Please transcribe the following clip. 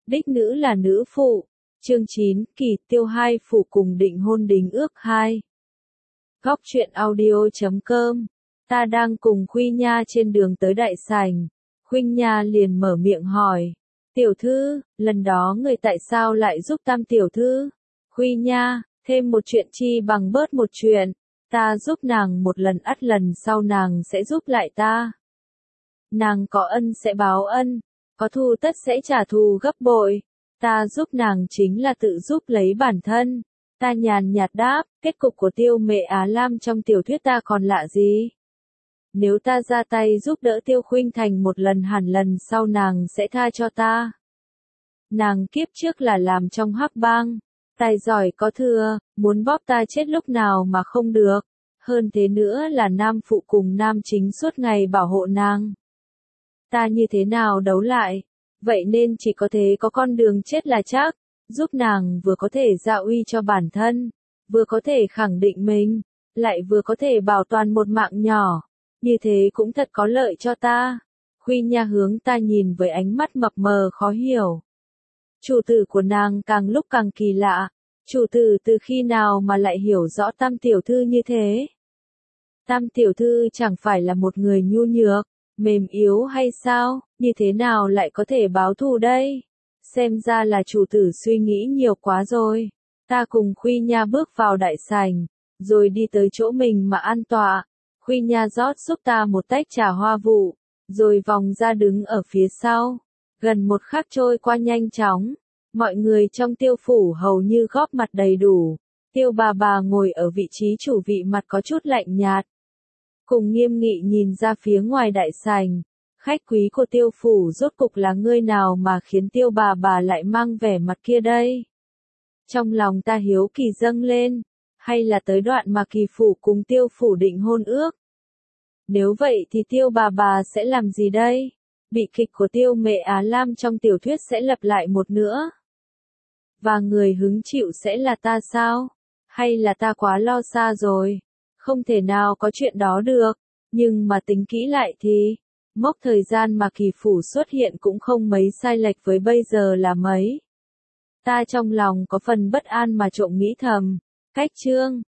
Đích nữ là nữ phụ. Chương 9, Kỳ Tiêu hai phủ cùng định hôn đính ước 2. Góc truyện audio.com. Ta đang cùng Khuy Nha trên đường tới đại sảnh. Khuy Nha liền mở miệng hỏi. Tiểu thư, lần đó người tại sao lại giúp Tam tiểu thư? Khuy Nha, thêm một chuyện chi bằng bớt một chuyện. Ta giúp nàng một lần ắt lần sau nàng sẽ giúp lại ta. Nàng có ân sẽ báo ân, có thù tất sẽ trả thù gấp bội. Ta giúp nàng chính là tự giúp lấy bản thân. Ta nhàn nhạt đáp, kết cục của Tiêu Mệ Á Lam trong tiểu thuyết ta còn lạ gì? Nếu ta ra tay giúp đỡ Tiêu Khuynh Thành một lần hẳn lần sau nàng sẽ tha cho ta. Nàng kiếp trước là làm trong hắc bang, tài giỏi có thừa, muốn bóp ta chết lúc nào mà không được. Hơn thế nữa là nam phụ cùng nam chính suốt ngày bảo hộ nàng. Ta như thế nào đấu lại? Vậy nên chỉ có thế có con đường chết là chắc, giúp nàng vừa có thể gia uy cho bản thân, vừa có thể khẳng định mình, lại vừa có thể bảo toàn một mạng nhỏ. Như thế cũng thật có lợi cho ta. Khuy Nha hướng ta nhìn với ánh mắt mập mờ khó hiểu. Chủ tử của nàng càng lúc càng kỳ lạ. Chủ tử từ khi nào mà lại hiểu rõ Tam tiểu thư như thế? Tam tiểu thư chẳng phải là một người nhu nhược, mềm yếu hay sao, như thế nào lại có thể báo thù đây? Xem ra là chủ tử suy nghĩ nhiều quá rồi. Ta cùng Khuy Nha bước vào đại sảnh, rồi đi tới chỗ mình mà an tọa. Khuy Nha rót giúp ta một tách trà hoa vụ, rồi vòng ra đứng ở phía sau. Gần một khắc trôi qua nhanh chóng, mọi người trong Tiêu phủ hầu như góp mặt đầy đủ. Tiêu bà ngồi ở vị trí chủ vị mặt có chút lạnh nhạt, cùng nghiêm nghị nhìn ra phía ngoài đại sảnh. Khách quý của Tiêu phủ rốt cục là người nào mà khiến Tiêu bà lại mang vẻ mặt kia đây? Trong lòng ta hiếu kỳ dâng lên, hay là tới đoạn mà Kỳ phủ cùng Tiêu phủ định hôn ước? Nếu vậy thì Tiêu bà sẽ làm gì đây? Bi kịch của Tiêu Mệ Á Lam trong tiểu thuyết sẽ lặp lại một nữa. Và người hứng chịu sẽ là ta sao? Hay là ta quá lo xa rồi? Không thể nào có chuyện đó được. Nhưng mà tính kỹ lại thì, mốc thời gian mà Kỳ phủ xuất hiện cũng không mấy sai lệch với bây giờ là mấy. Ta trong lòng có phần bất an mà trộm nghĩ thầm. Cách chương,